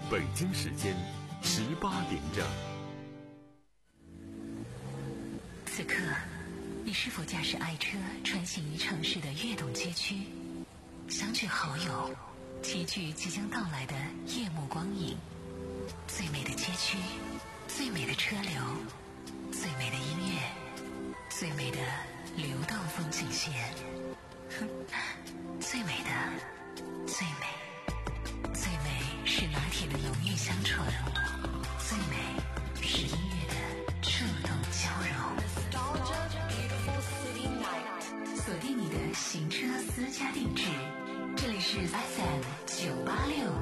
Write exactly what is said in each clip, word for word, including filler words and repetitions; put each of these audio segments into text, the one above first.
北京时间十八点整。 此刻，你是否驾驶爱车穿行于城市的跃动街区，相聚好友，齐聚即将到来的夜幕光影？最美的街区，最美的车流，最美的音乐，最美的流动风景线。哼，最美的，最美，最美是拿铁的浓郁香醇，最美是音乐的触动交融。锁定你的行车私家定制，这里是 F M 九八六。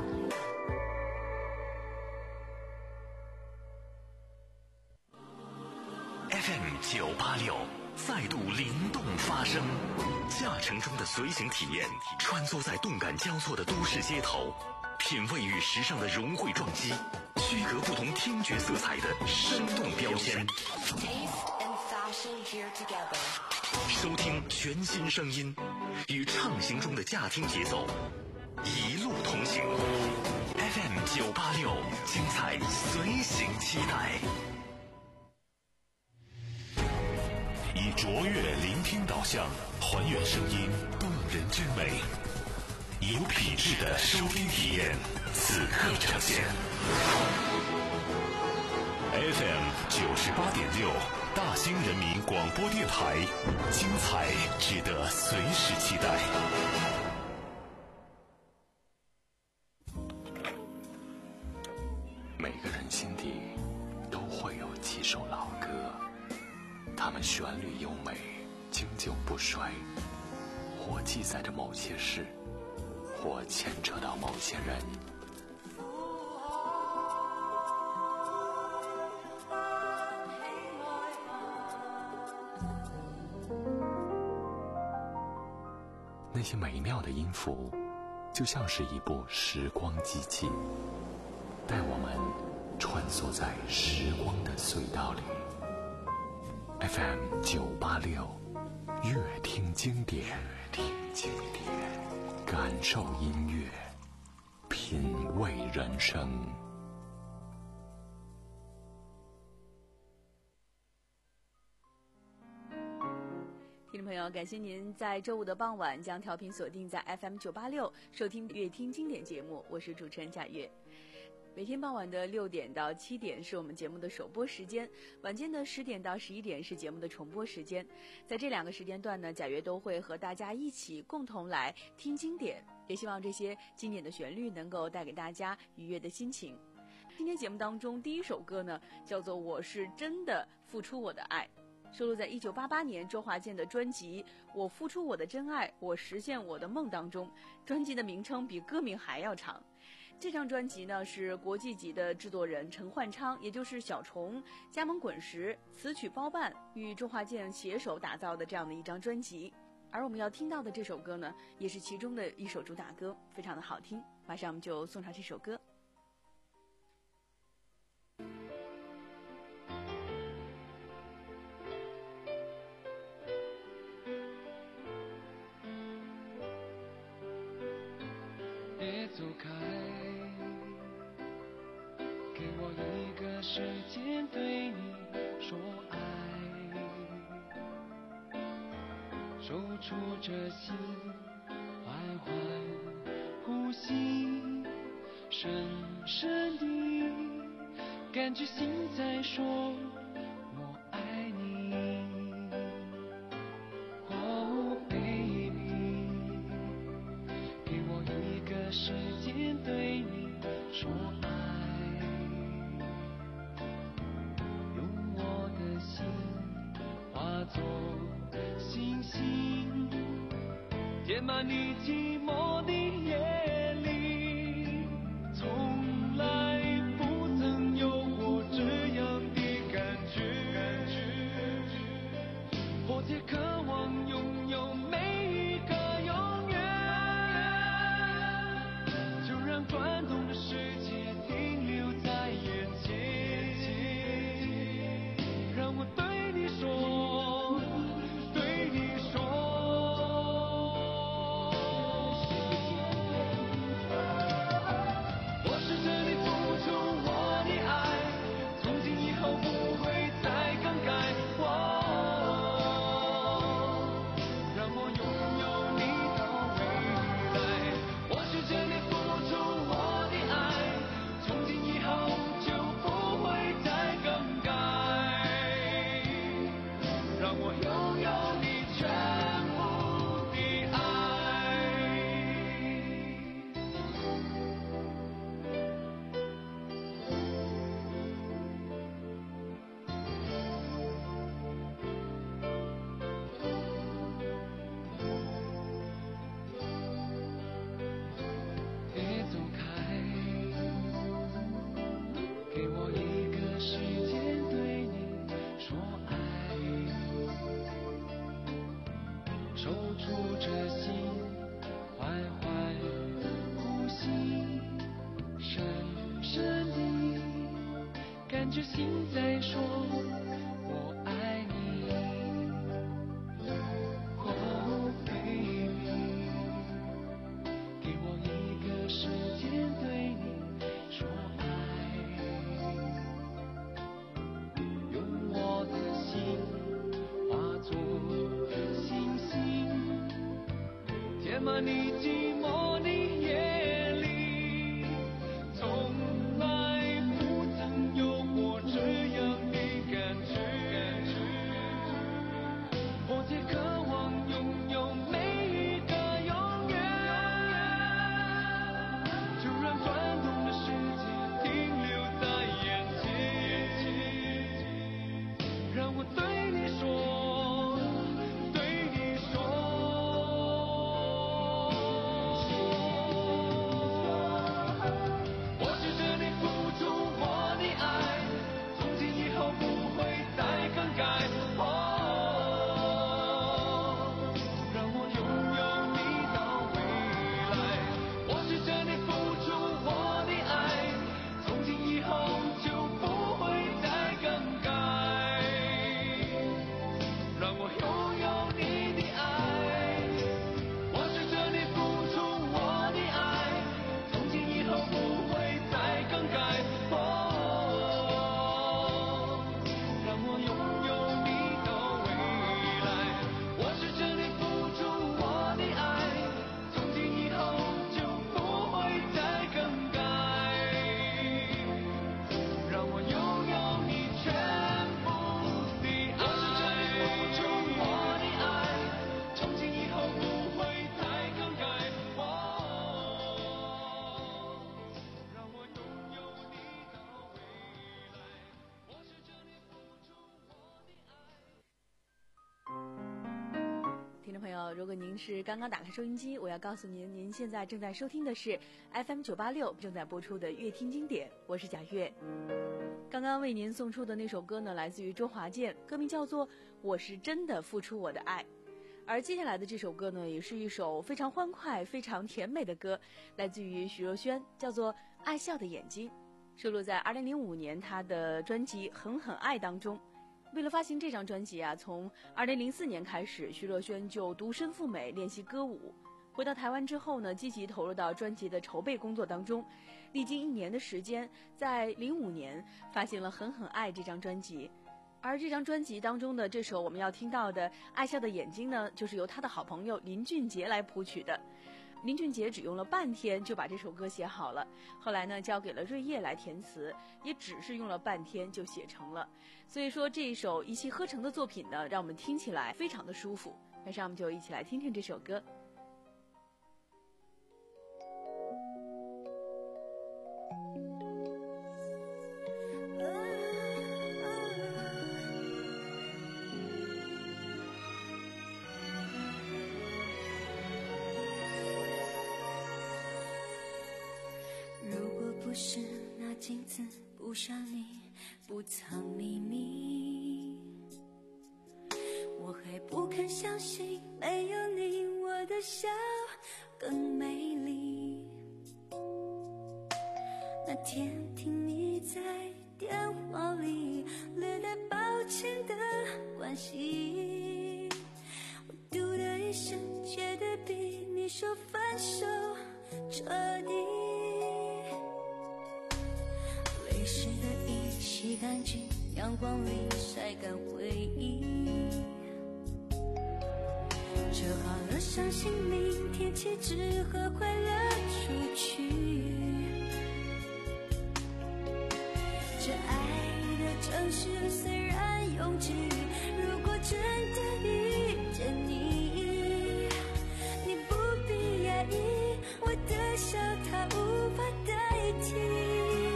F M 九八六再度灵动发声，驾乘中的随行体验，穿梭在动感交错的都市街头，品味与时尚的融汇撞击，区隔不同听觉色彩的生动标签。收听全新声音，与畅行中的驾听节奏一路同行。F M 九八六，精彩随行期待。以卓越聆听导向，还原声音动人之美，有品质的收听体验，此刻呈现。F M 九十八点六，大兴人民广播电台，精彩值得随时期待。每个人心底都会有几首老歌，它们旋律优美，经久不衰，或记载着某些事，或牵扯到某些人。那些美妙的音符，就像是一部时光机器，带我们穿梭在时光的隧道里。F M 九八六，乐听经典，乐听经典，感受音乐，品味人生。 听众朋友，感谢您在周五的傍晚将调频锁定在 F M 九八六，收听乐听经典节目，我是主持人贾月。每天傍晚的六点到七点是我们节目的首播时间，晚间的十点到十一点是节目的重播时间。在这两个时间段呢，贾月都会和大家一起共同来听经典，也希望这些经典的旋律能够带给大家愉悦的心情。今天节目当中第一首歌呢，叫做《我是真的付出我的爱》，收录在一九八八年周华健的专辑《我付出我的真爱，我实现我的梦》当中。专辑的名称比歌名还要长。这张专辑呢，是国际级的制作人陈焕昌，也就是小虫，加盟滚石，词曲包办，与周华健携手打造的这样的一张专辑。而我们要听到的这首歌呢，也是其中的一首主打歌，非常的好听。马上我们就送上这首歌。 别走开，给我一个时间对你说爱，守住这心，缓缓呼吸，深深地感觉心在说我爱你。Oh baby， 给我一个时间对你说爱，用我的心化作星星，填满你寂寞的夜里，从来不曾有过这样的感觉，迫切渴望拥有每一个永远，就让转动的世界停留在眼前，让我对你说，对你说。 着心在说我爱你。Oh baby， 给我一个时间对你说爱，用我的心化作星星，填满你寂寞的夜里，从来不曾有过这样的感觉。我也渴望拥有每一个永远，就让转动的世界停留在眼前，让我对你说，对你说，我试着你付出我的爱，从今以后不会再更改。哦，让我拥有你到未来。我试着你付出我的爱，从今以后就不会再更改。让我拥有你的爱，我试着你付出我的爱，从今以后不会再更改。哦，让我拥有你到未来。我试着你付出我的爱，从今以后就不会再更改。让我拥有你全部的爱。我试着你付出我的爱，从今以后不会再更改。哦，让我拥有你到未来。我试着你付出我的爱。 听众朋友，如果您是刚刚打开收音机，我要告诉您，您现在正在收听的是 F M 九八六正在播出的乐听经典，我是贾月。刚刚为您送出的那首歌呢，来自于周华健，歌名叫做《我是真的付出我的爱》。而接下来的这首歌呢，也是一首非常欢快、非常甜美的歌，来自于徐若瑄，叫做《爱笑的眼睛》，收录在二零零五年她的专辑《狠狠爱》当中。为了发行这张专辑啊，从二零零四年开始，徐若瑄就独身赴美练习歌舞。回到台湾之后呢，积极投入到专辑的筹备工作当中，历经一年的时间，在零五年发行了《狠狠爱》这张专辑。而这张专辑当中的这首我们要听到的《爱笑的眼睛》呢，就是由他的好朋友林俊杰来谱曲的。林俊杰只用了半天就把这首歌写好了，后来呢交给了瑞叶来填词，也只是用了半天就写成了。所以说这一首一气呵成的作品呢，让我们听起来非常的舒服。马上我们就一起来听听这首歌。 不是那镜子不像你不藏秘密，我还不肯相信没有你我的笑更美丽。那天听你在电话里略带抱歉的关系，我嘟的一声觉得比你说分手彻底。泪湿的衣洗干净，阳光里晒干回忆，折好了相信明天起只和快乐出去。这爱的城市虽然拥挤，如果真的遇见你，你不必压抑，我的笑它无法代替。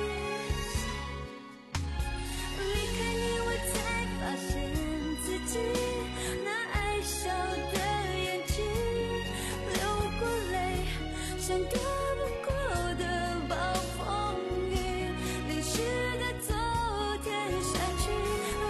那爱笑的眼睛流过泪，像躲不过的暴风雨，淋湿的昨天删去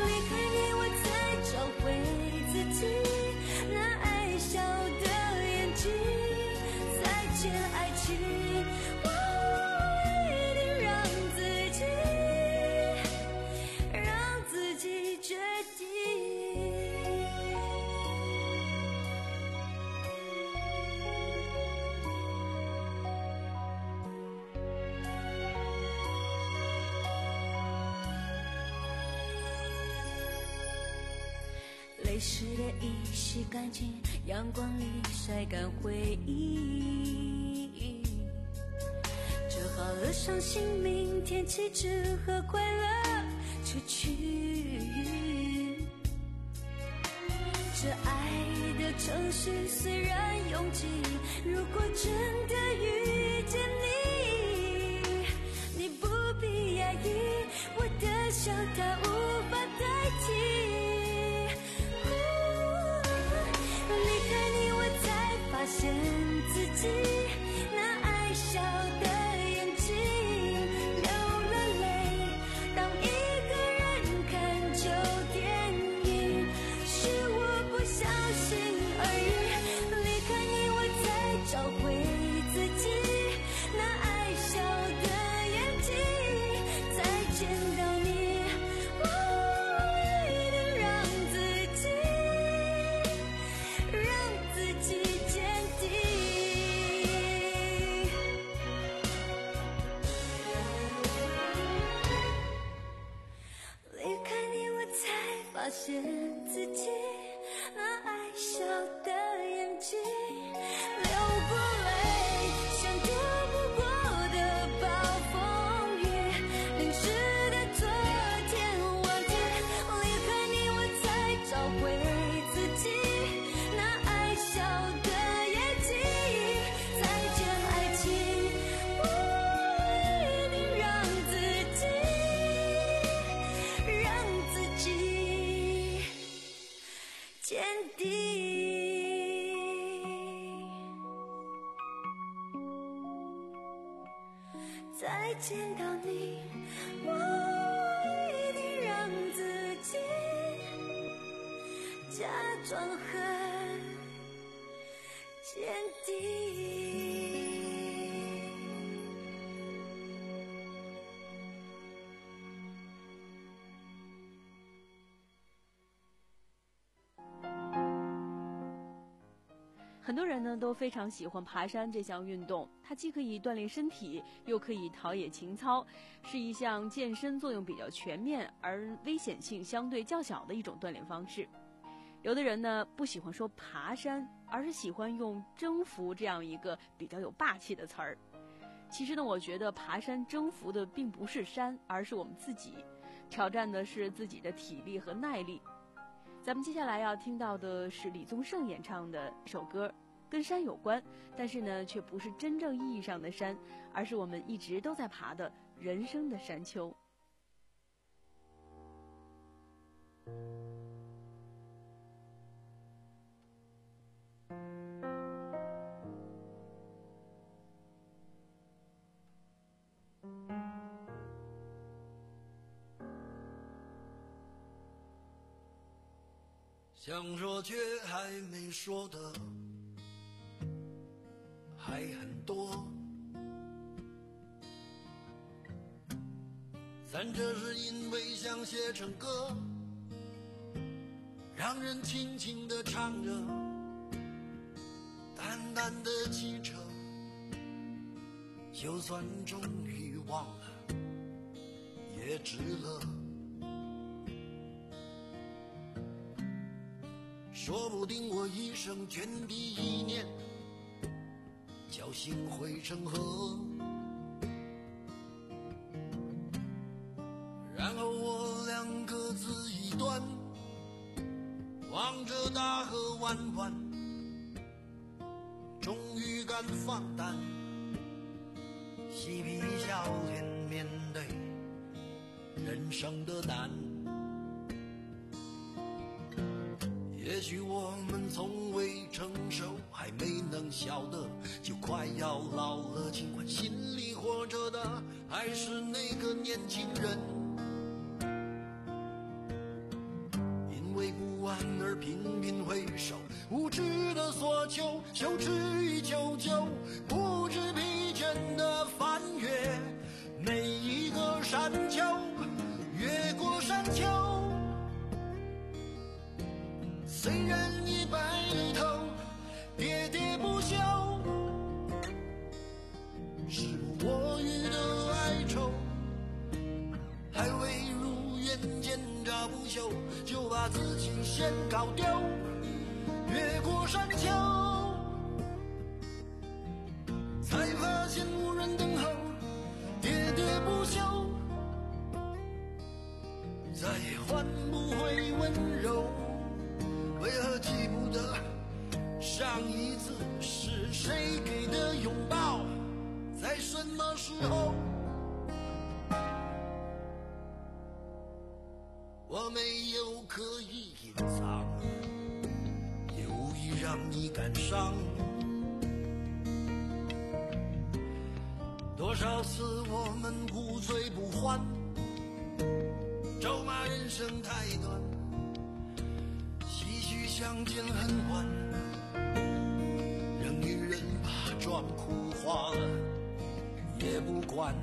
湿的衣洗干净，阳光里晒干回忆，折好了伤心，明天起只和快乐出去。这爱的城市虽然拥挤，如果真的遇见你，你不必压抑，我的笑它无法代替。离开你我才发现自己那爱笑的眼睛流了泪，当一个人看旧电影，是我不小心而已。离开你我才找回自己那爱笑的眼睛，再见到你我一定让自己让自己坚定。离开你我才发现自己那爱笑的眼睛流过泪，像躲不过的暴风雨，淋湿的昨天忘记。离开你我才找回自己那爱笑的眼睛，再见爱情，我一定让自己让自己坚定。再见到你，我一定让自己假装很坚定。 很多人呢都非常喜欢爬山这项运动，它既可以锻炼身体，又可以陶冶情操，是一项健身作用比较全面而危险性相对较小的一种锻炼方式。有的人呢不喜欢说爬山，而是喜欢用征服这样一个比较有霸气的词儿。其实呢，我觉得爬山征服的并不是山，而是我们自己，挑战的是自己的体力和耐力。咱们接下来要听到的是李宗盛演唱的一首歌，跟山有关，但是呢却不是真正意义上的山，而是我们一直都在爬的人生的山丘。 想说却还没说的还很多，但这是因为想写成歌，让人轻轻地唱着，淡淡的汽车，就算终于忘了也值了。说不定我一生涓滴一念，侥幸汇成河，然后我俩各自一端，望着大河弯弯，终于敢放胆，嬉皮笑脸面对人生的难。也许我们从未成熟，还没能晓得，就快要老了，尽管心里活着的还是那个年轻人。因为不安而频频回首，无知的索求，羞耻与求救，不知疲倦的翻越每一个山丘，越过山丘。虽然已白了头，喋喋不休，是我予的哀愁，还未如愿见着不袖，就把自己先搞丢。越过山丘，才发现无人等候，喋喋不休，再也换不回温柔。为何记不得上一次是谁给的拥抱，在什么时候？我没有刻意隐藏，也无意让你感伤。多少次我们不醉不欢，咒骂人生太短，唏嘘相见恨晚，让女人把妆哭花了也不管。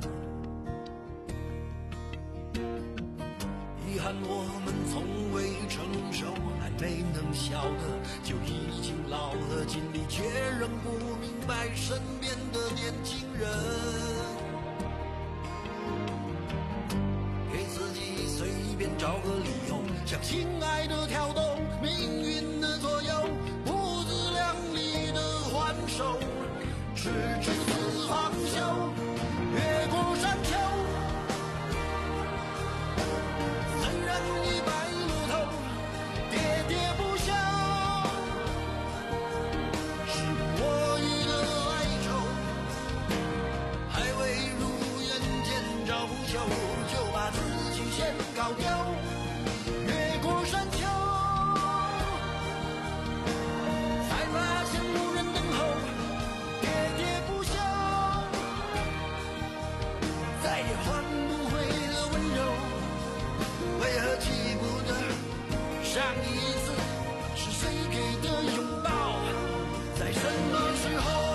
遗憾我们从未成熟，还没能笑得就已经老了，尽力却仍不明白身边的年轻人。给自己随便找个理由，向亲爱的挑逗，命运的左右，不自量力的还手，直至死方休。越过山丘，一白露头，喋喋不休，是我予的哀愁，还未如愿见着不朽，就把自己先搞丢。越过山丘，才发现无人等候，喋喋不休，再也换不回的温柔。为何记不得上一次是谁给的拥抱，在什么时候？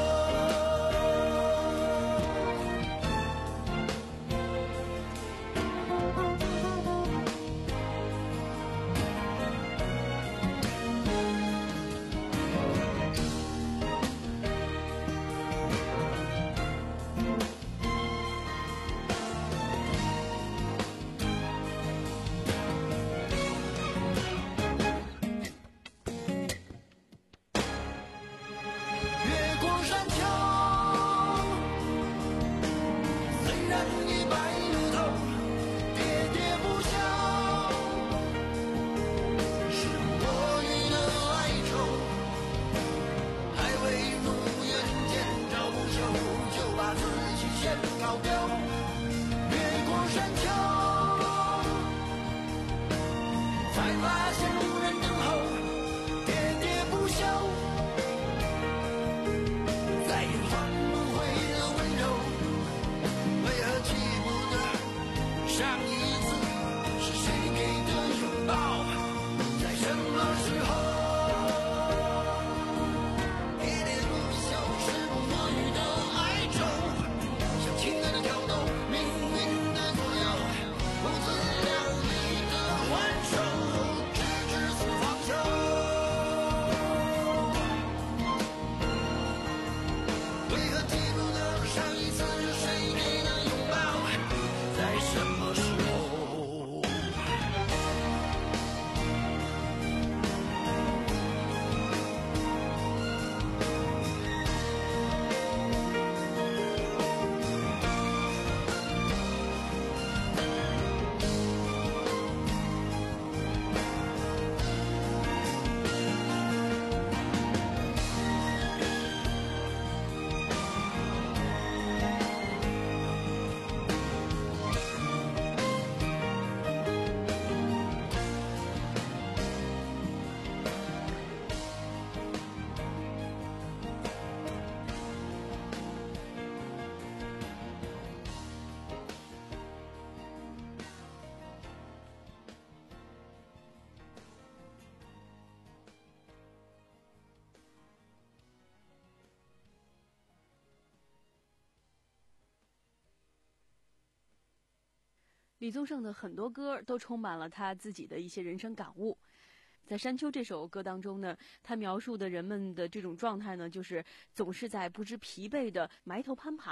李宗盛的很多歌都充满了他自己的一些人生感悟。在《山丘》这首歌当中呢，他描述的人们的这种状态呢，就是总是在不知疲惫的埋头攀爬，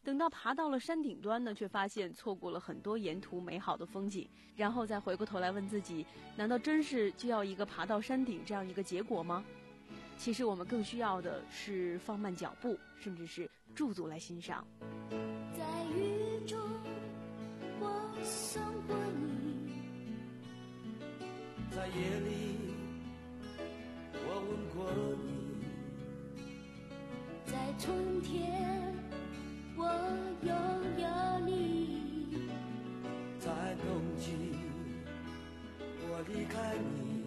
等到爬到了山顶端呢，却发现错过了很多沿途美好的风景，然后再回过头来问自己，难道真是就要一个爬到山顶这样一个结果吗？其实我们更需要的是放慢脚步，甚至是驻足来欣赏。 在雨中我送过你， 在夜里我吻过你， 在春天我拥有你， 在冬季我离开你，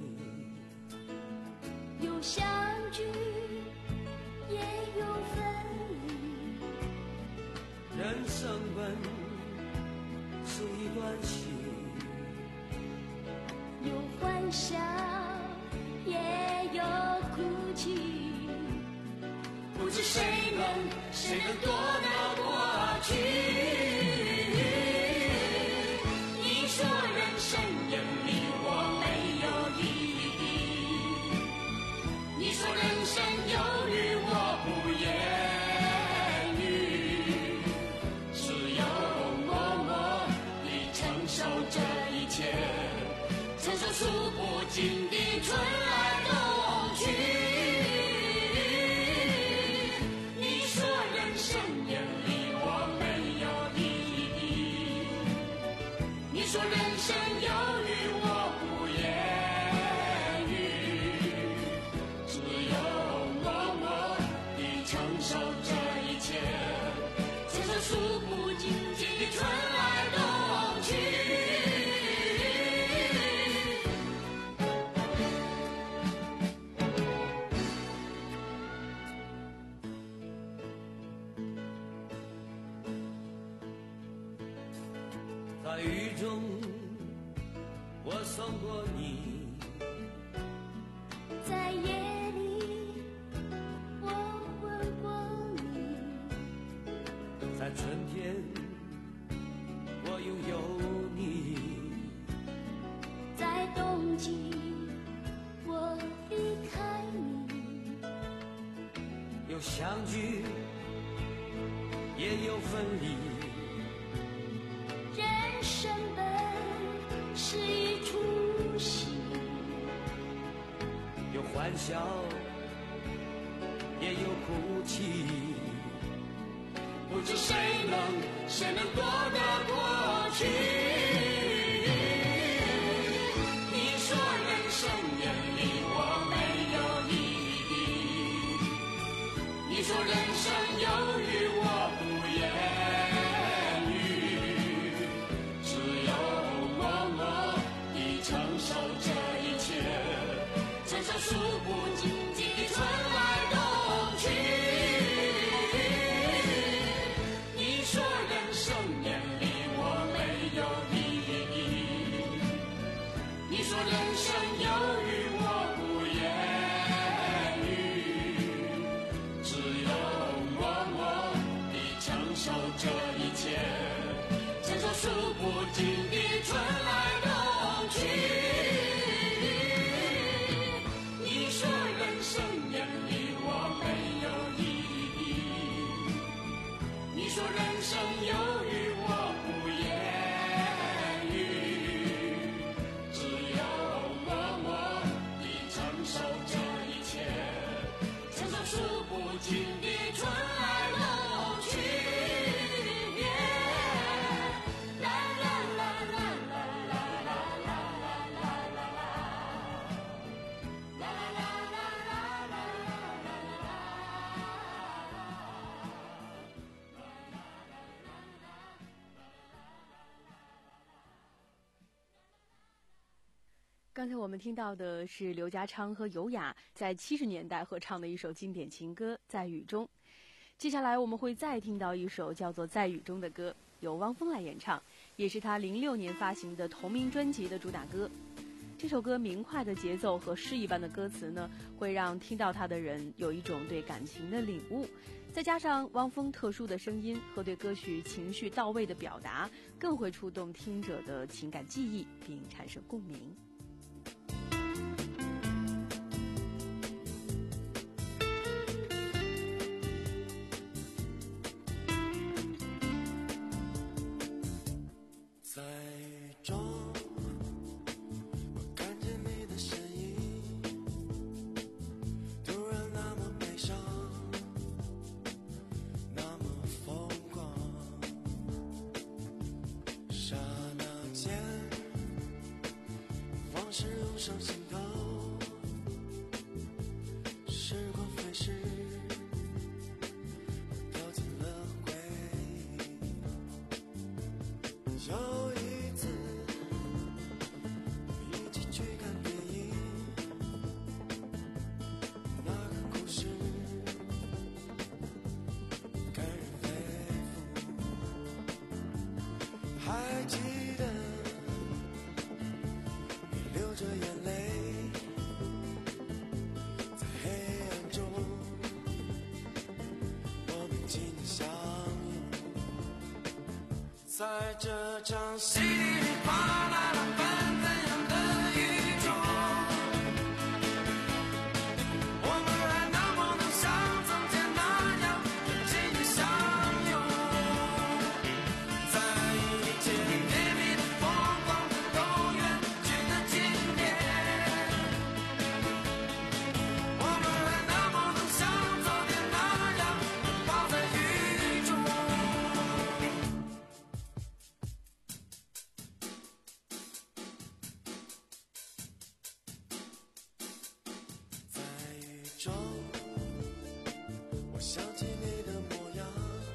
有相聚也有分离， 人生本是一段戏， 有欢笑也有哭泣， 不知谁能谁能躲得过去。你说人生眼里我没有意义，你说人生有雨我不言语，只有默默地承受这一切，承受数不尽的春来冬去。你说人生眼里我没有意义，你说人生有雨我不言语，只有默默地承受这一切，承受数不尽的春来冬去。 在雨中我送过你， 在夜里我吻过你， 在春天我拥有你， 在冬季我离开你， 有相聚也有分离， 人生本是一出戏， 有欢笑也有哭泣， 不知谁能谁能躲得过去。你说人生眼里我没有意义，你说人生有雨我不言语，只有默默地承受这一切，承受数不尽的春来冬去。你说人生眼里我没有意义，你说人生有雨我不言语，只有默默地承受这一切，承受数不尽的春来冬去。你说人生眼里我没有意义，你说人生有雨我不言语，只有默默地承受这一切，承受数不尽的春来冬去。啦啦啦啦啦啦啦啦啦啦啦啦啦啦啦啦。 刚才我们听到的是刘家昌和尤雅在七十年代合唱的一首经典情歌《在雨中》。接下来我们会再听到一首叫做《在雨中》的歌，由汪峰来演唱，也是他零六年发行的同名专辑的主打歌。这首歌明快的节奏和诗一般的歌词呢，会让听到它的人有一种对感情的领悟，再加上汪峰特殊的声音和对歌曲情绪到位的表达，更会触动听者的情感记忆并产生共鸣。 中，我看见你的身影，突然那么悲伤，那么疯狂。刹那间，往事涌上心头，时光飞逝，掉进了回忆。有一次，一起去看电影，那个故事感人肺腑。还记得你流着眼泪，在黑暗中莫名其妙相拥。在这场戏里哗啦啦纷纷扬的雨中，我们还能不能像从前那样紧紧相拥？在一切甜蜜的疯狂的都远去的今天，我们还能不能像昨天那样拥抱在雨中？在雨中，我想起你的模样，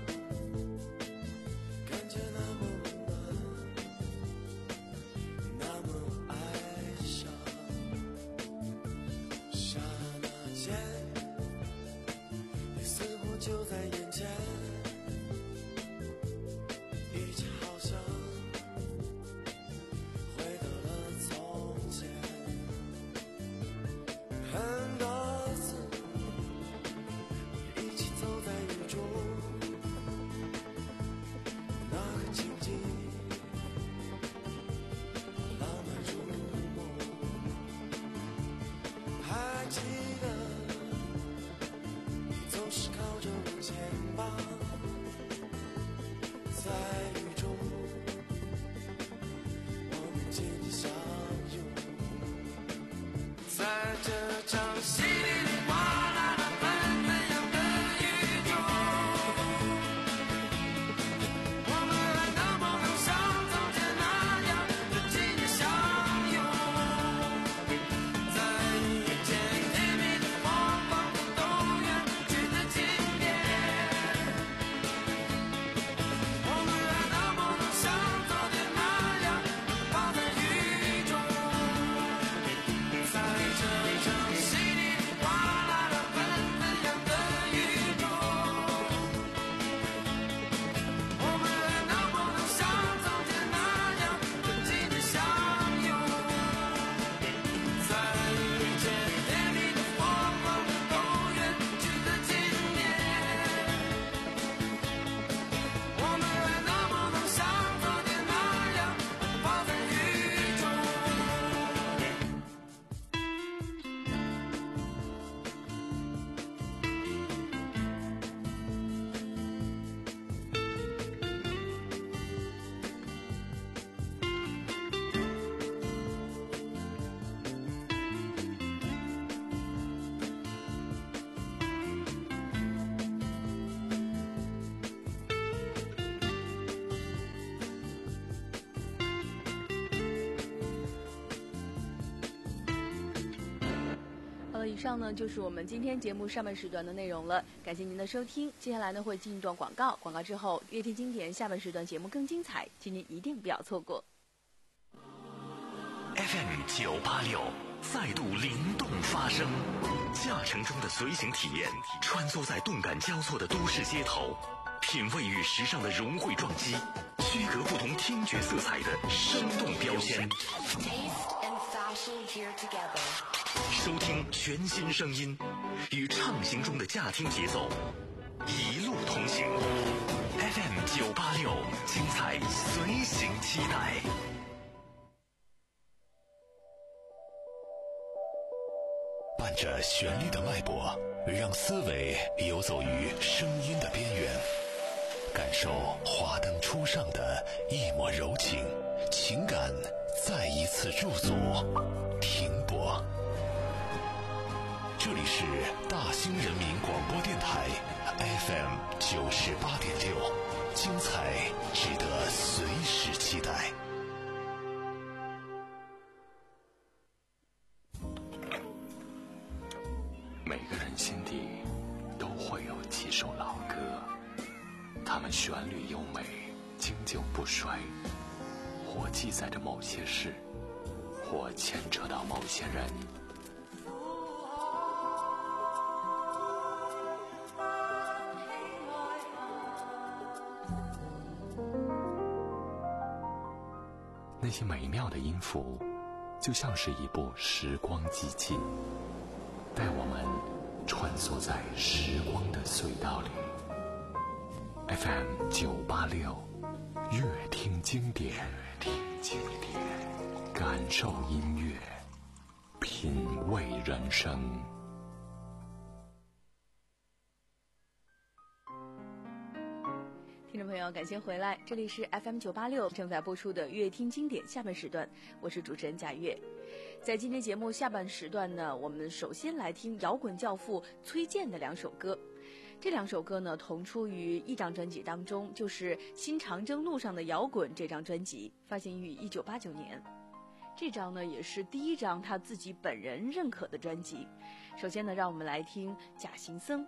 感觉那么温暖，那么哀伤。刹那间，你似乎就在眼前，一切好像回到了从前。很多次，一起走在雨中，那个情景浪漫如梦。还记得你总是靠着我肩膀，在雨中我们紧紧相拥。在这场戏里哗啦啦纷纷扬的雨中，我们还能不能像从前那样紧紧相拥？在一切甜蜜的疯狂都远去的今天，我们还能不能像昨天那样拥抱在雨中？在这场戏里哗啦啦纷纷扬的雨中，我们还能不能像从前那样紧紧相拥？在一切甜蜜的疯狂都远去的今天，我们还能不能像昨天那样拥抱在雨中？ 好了，以上呢就是我们今天节目上半时段的内容了，感谢您的收听。接下来呢会进一段广告，广告之后乐听经典下半时段节目更精彩，请您一定不要错过。 F M 九八六再度灵动发声，驾乘中的随行体验，穿梭在动感交错的都市街头，品味与时尚的融汇撞击，区隔不同听觉色彩的生动标签。收听全新声音，与畅行中的驾听节奏，一路同行。F M 九八六，精彩随行期待。伴着旋律的脉搏，让思维游走于声音的边缘，感受华灯初上的一抹柔情。 情感再一次驻足停泊。这里是大兴人民广播电台 F M 九十八点六，精彩值得随时期待。 每个人心底都会有几首老歌，它们旋律优美，经久不衰，或记载着某些事，或牵扯到某些人。那些美妙的音符，就像是一部时光机器，带我们穿梭在时光的隧道里。F M 九八六，乐听经典，听经典，感受音乐，品味人生。 听众朋友，感谢回来，这里是 F M 九八六正在播出的乐听经典下半时段，我是主持人贾月。在今天节目下半时段呢，我们首先来听摇滚教父崔健的两首歌。这两首歌呢，同出于一张专辑当中，就是《新长征路上的摇滚》这张专辑，发行于一九八九年。这张呢，也是第一张他自己本人认可的专辑。首先呢，让我们来听《假行僧》。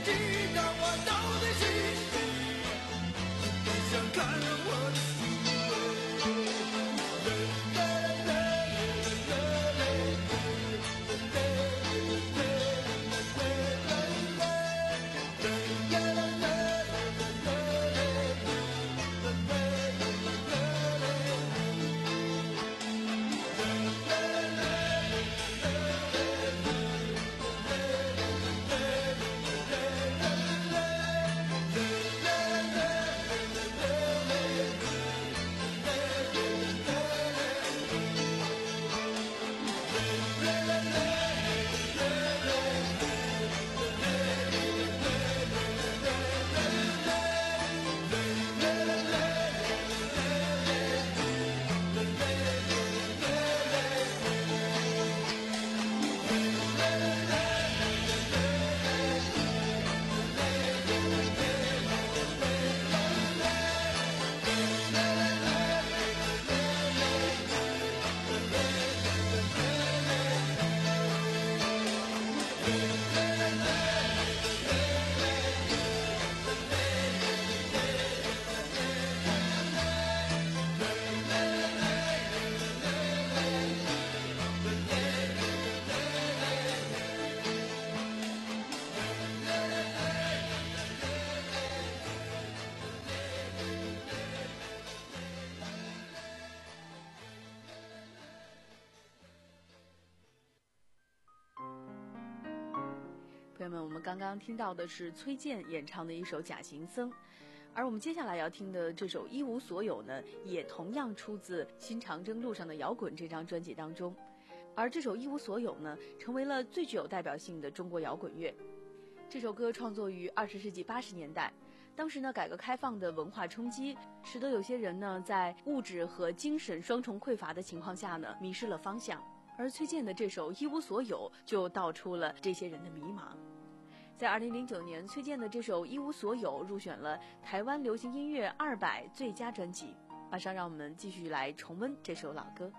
看我的友们，我们刚刚听到的是崔健演唱的一首《假行僧》，而我们接下来要听的这首《一无所有》呢，也同样出自《新长征路上的摇滚》这张专辑当中。而这首《一无所有》呢，成为了最具有代表性的中国摇滚乐。这首歌创作于二十世纪八十年代，当时呢，改革开放的文化冲击，使得有些人呢，在物质和精神双重匮乏的情况下呢，迷失了方向。而崔健的这首《一无所有》就道出了这些人的迷茫。在二零零九年，崔健的这首《一无所有》入选了台湾流行音乐二百最佳专辑。马上让我们继续来重温这首老歌。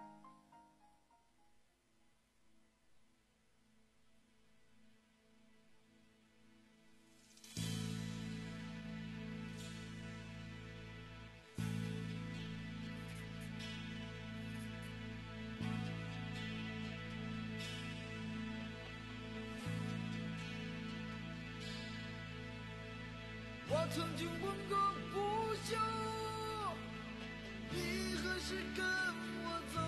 我曾经问过不休，你何时跟我走？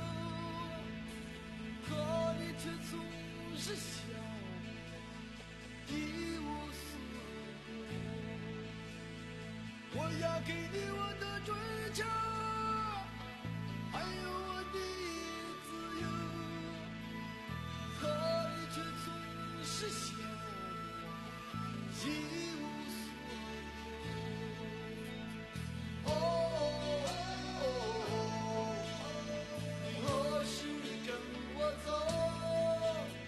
可你却总是笑我一无所有。我要给你我的追求，还有我的自由，可你却总是笑我一无所有。哦哦哦，你何时跟我走？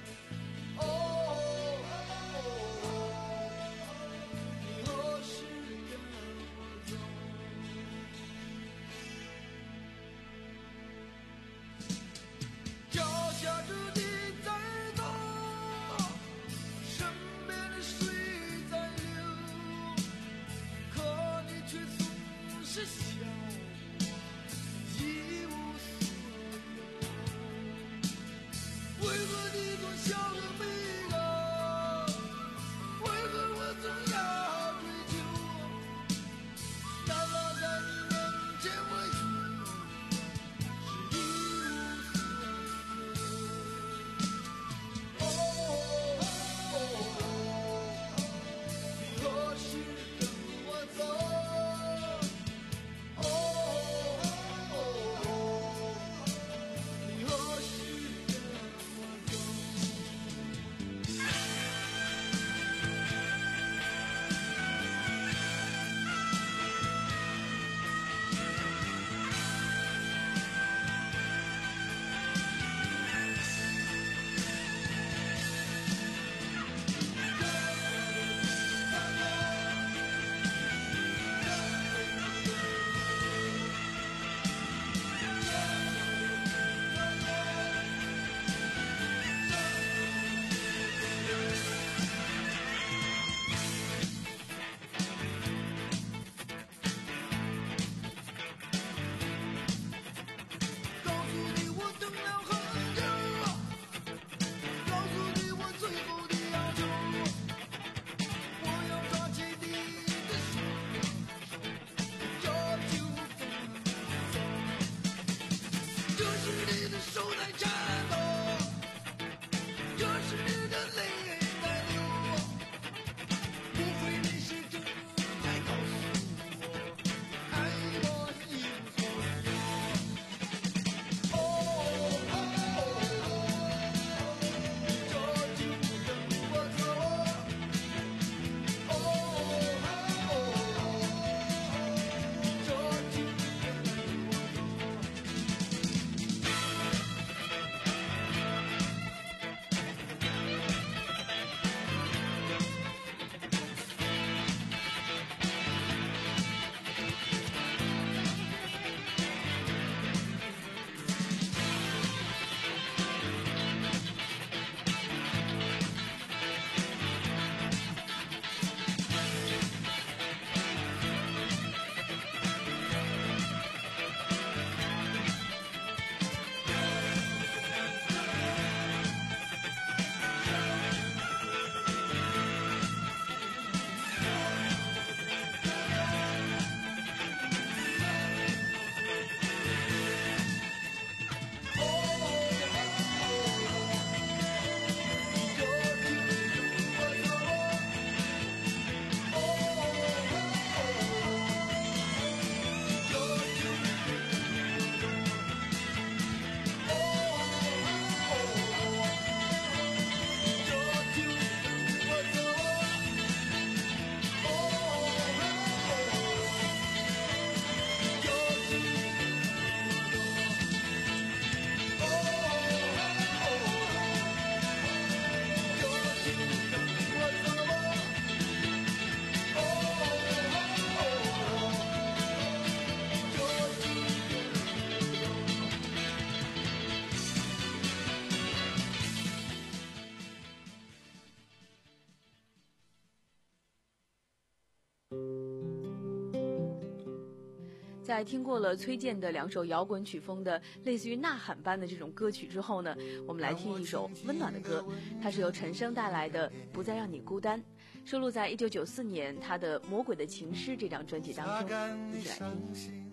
在听过了崔健的两首摇滚曲风的类似于呐喊般的这种歌曲之后呢，我们来听一首温暖的歌，它是由陈升带来的《不再让你孤单》，收录在一九九四年他的《魔鬼的情诗》这张专辑当中，一起来听。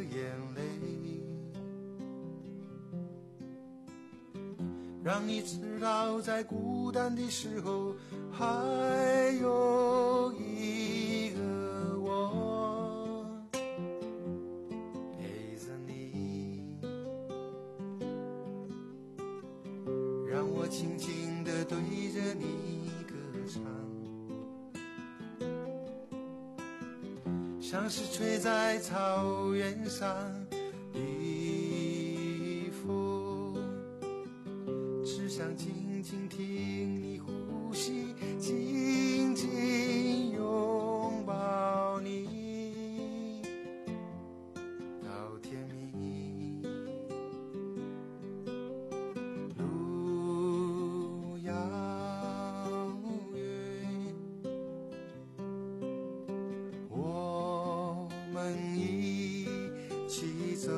让你知道在孤单的时候还有一个我陪着你，让我轻轻地对着你歌唱，像是吹在草原上的风，只想静静听你呼吸，紧紧拥抱你到天明。路遥远，我们一起走，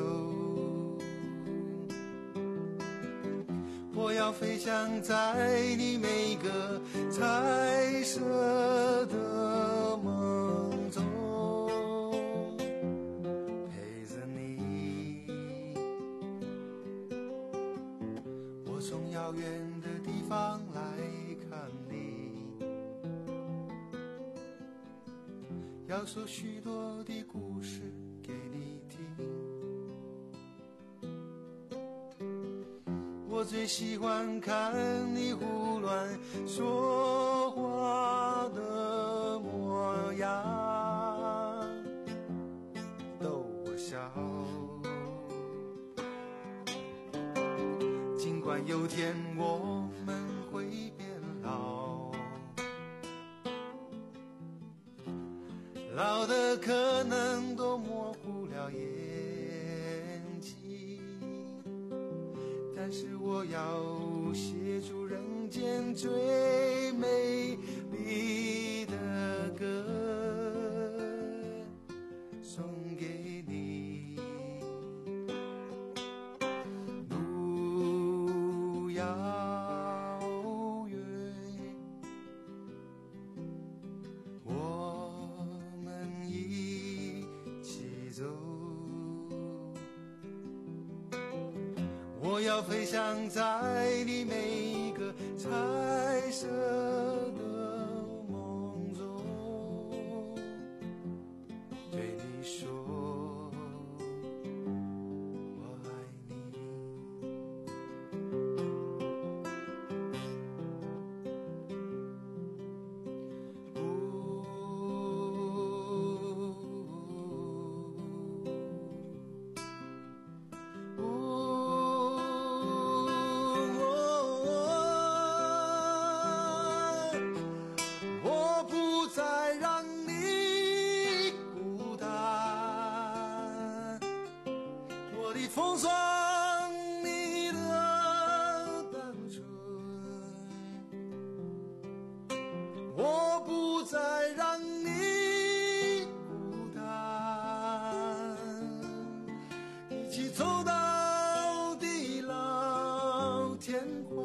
我要飞翔在你每个彩色的梦中，陪着你。我从遥远的地方来看你，要说许多的故事给你听。我最喜欢看你胡乱说话的模样，逗我笑。尽管有天我们会变老，老的可能都模糊了眼睛，但是我要写出人间最美丽的歌送给你。路遥远，我们一起走，我要飞翔在你每一个彩色的梦中，对你说我爱你。我不再让你孤单，我的风霜，你的单纯，我不再让你孤单，一起走到地老天荒。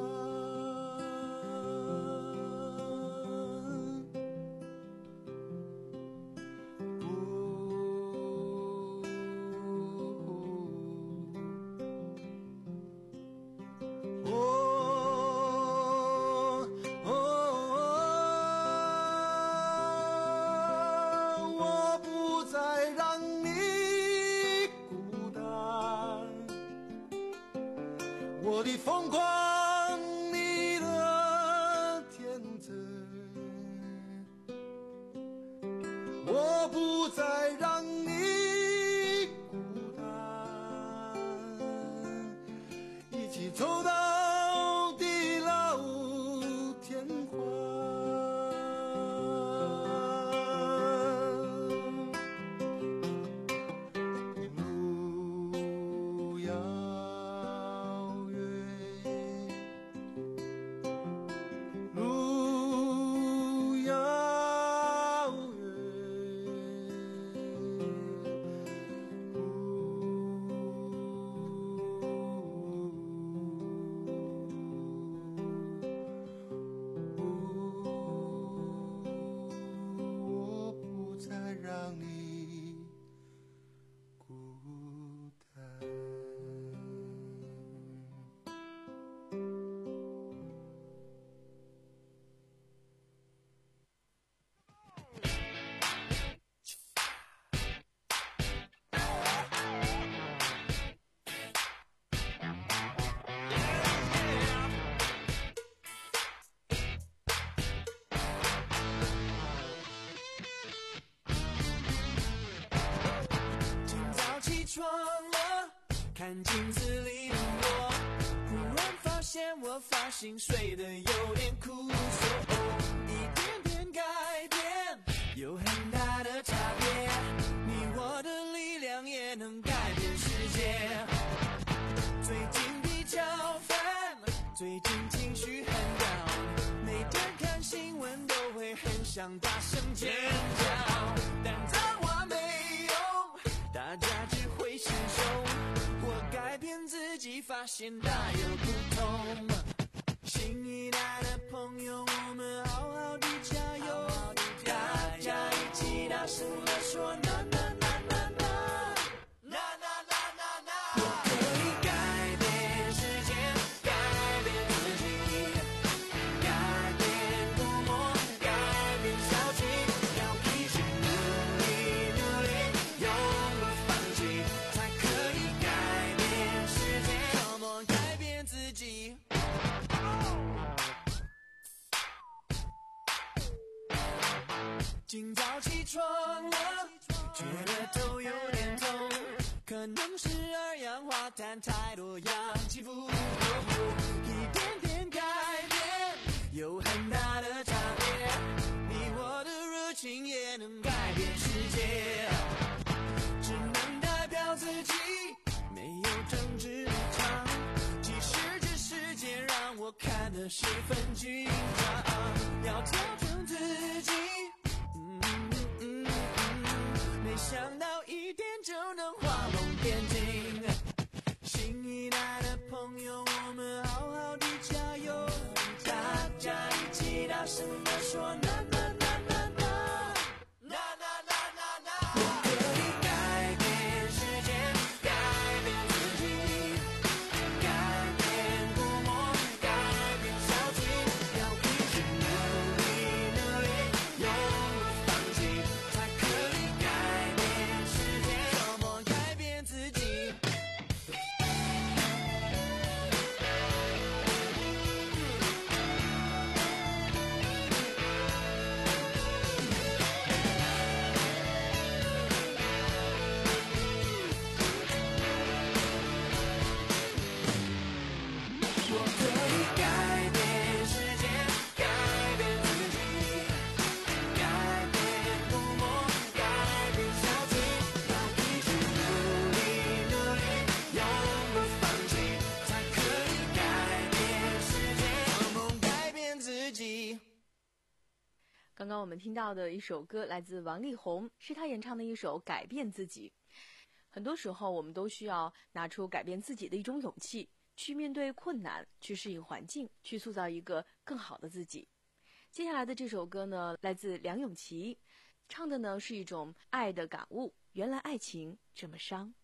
我不再让你孤单，我的疯狂，你的天真，我不再让你孤单，一起走到地老天荒。路遥远，路遥远， 看镜子里的我，忽然发现我发型睡得有点酷，说哦，一点点改变有很大的差别，你我的力量也能改变世界。最近比较烦，最近情绪很down，每天看新闻都会很想大声尖叫，但脏话没用，大家只会伸手。我改变自己，发现大有不同。新一代的朋友，我们好好的加油，大家一起大声地说那那那那那那那那那那。我可以改变世界，改变自己，改变孤默，改变消极，要一直努力努力，永不放弃，才可以改变世界。Come on， 改变自己。今早起床了，觉得头有点痛，可能是二氧化碳太多，氧气不够，一点点改变有很大的差别，你我的热情也能改变世界，只能代表自己，没有政治立场，即使这世界让我看得十分紧张，要调整自己，没想到一点就能画龙点睛，新一代的朋友，我们好好的加油，大家一起大声地说那那那那那那那那那那。我可以改变世界，改变自己，改变孤默，改变消极，要一直努力努力，永不放弃，才可以改变世界。Come on， 改变自己。我可以改变世界，改变自己，改变孤默，改变消极，要一直努力努力，永不放弃，才可以改变世界。Come on， 改变自己。 刚刚我们听到的一首歌来自王力宏，是他演唱的一首《改变自己》。很多时候我们都需要拿出改变自己的一种勇气，去面对困难，去适应环境，去塑造一个更好的自己。接下来的这首歌呢，来自梁咏琪，唱的呢是一种爱的感悟，原来爱情这么伤。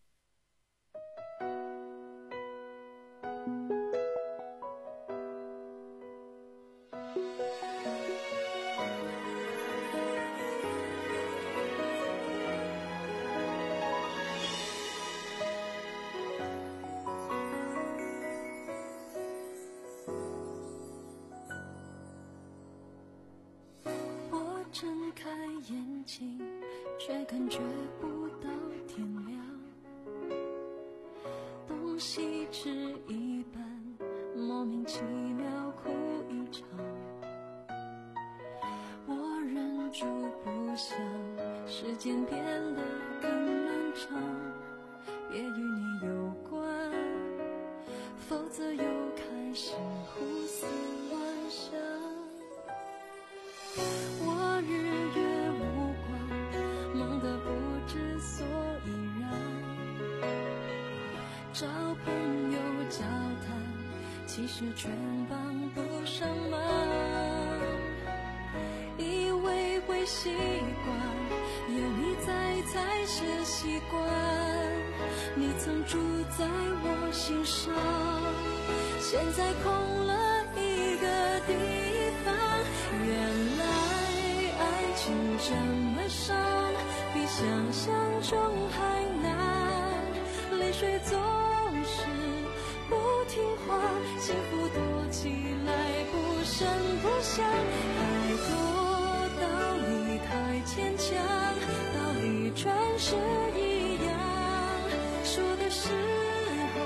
我睁开眼睛，却感觉不到天亮，东西吃一半，莫名其妙哭一场，我忍住不想时间变得更漫长，别与你有关，否则又开始胡思乱想。我日月无光，忙得不知所以然，找朋友交谈，其实全帮不上忙，以为会习惯，有你在才是习惯，你曾住在我心上，现在空了一个地方，原来爱情这么伤，比想象中还难，泪水总是不听话，幸福躲起来不声不响，太多道理太牵强，道理全是一样，说的时候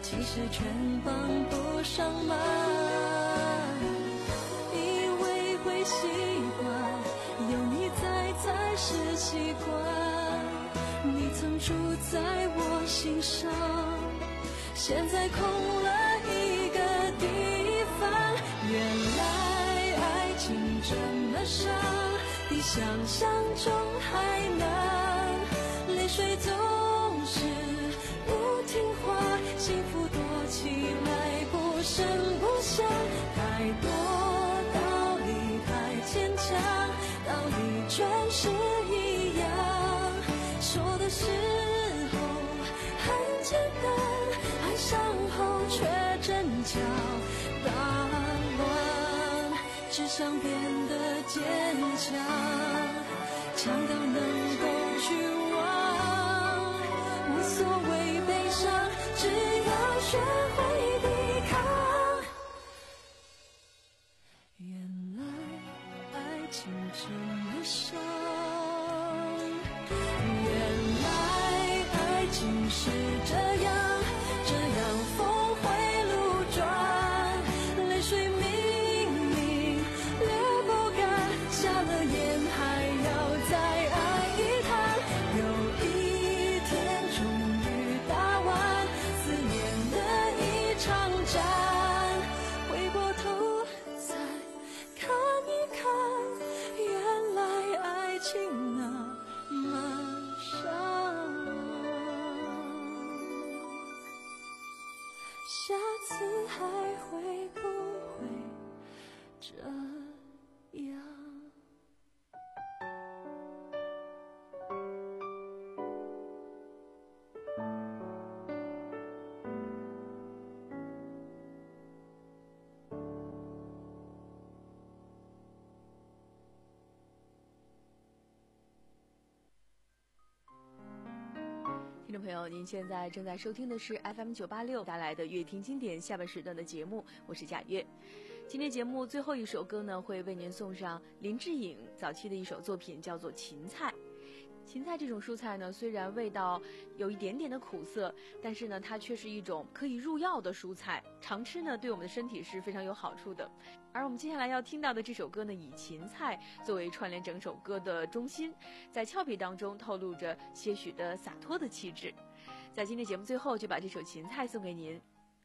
其实全帮不上忙。以为会习惯，有你在才是习惯。你曾住在我心上，现在空了一个地方。原来爱情这么伤，比想象中还难。泪水总是不听话，幸福躲起来不声不响。太多道理太牵强，道理全是一样。说的时候很简单，爱上后却真假大乱，只想变得坚强，强到能够去忘。无所谓悲伤，只要学会抵抗。原来爱情这么伤，原来爱情是这样，这样峰回路转。泪水明明略不干，下了眼还要再爱一趟。有一天终于打完思念的一场战，回过头再看一看，原来爱情那么伤。下次还会不会这样？ 听众朋友，您现在正在收听的是 F M 九八六带来的乐听经典下半时段的节目，我是贾月。今天节目最后一首歌呢，会为您送上林志颖早期的一首作品，叫做《芹菜》。芹菜这种蔬菜呢，虽然味道有一点点的苦涩，但是呢，它却是一种可以入药的蔬菜，常吃呢对我们的身体是非常有好处的。而我们接下来要听到的这首歌呢，以芹菜作为串联整首歌的中心，在俏皮当中透露着些许的洒脱的气质。在今天节目最后，就把这首《芹菜》送给您。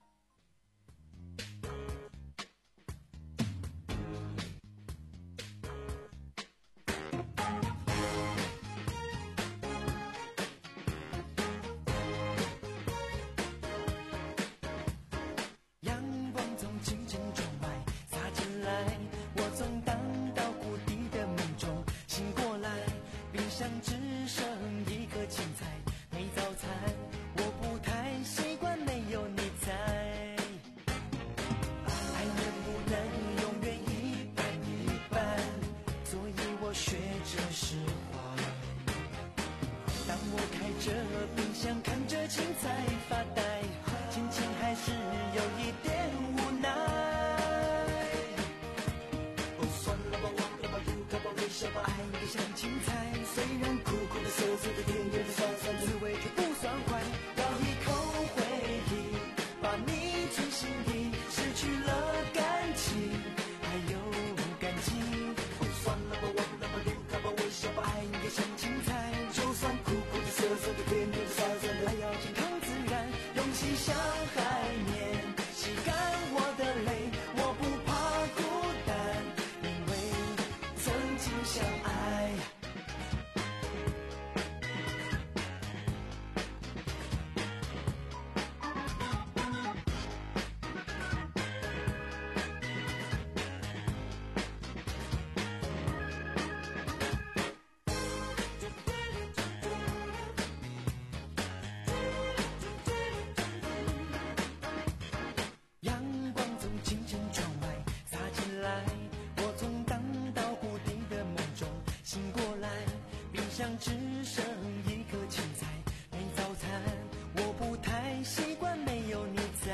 只剩一颗青菜，没早餐，我不太习惯没有你在。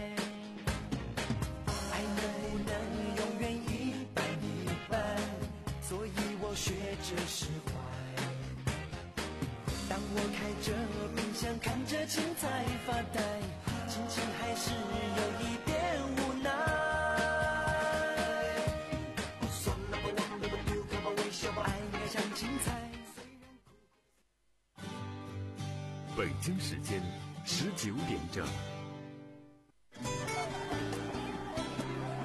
爱能不能永远一半一半，所以我学着释怀。当我开着冰箱看着青菜发呆，青心情还是有一点无奈。算了吧，忘了吧，丢开吧，微笑吧，爱应该像精彩。 北京时间十九点整。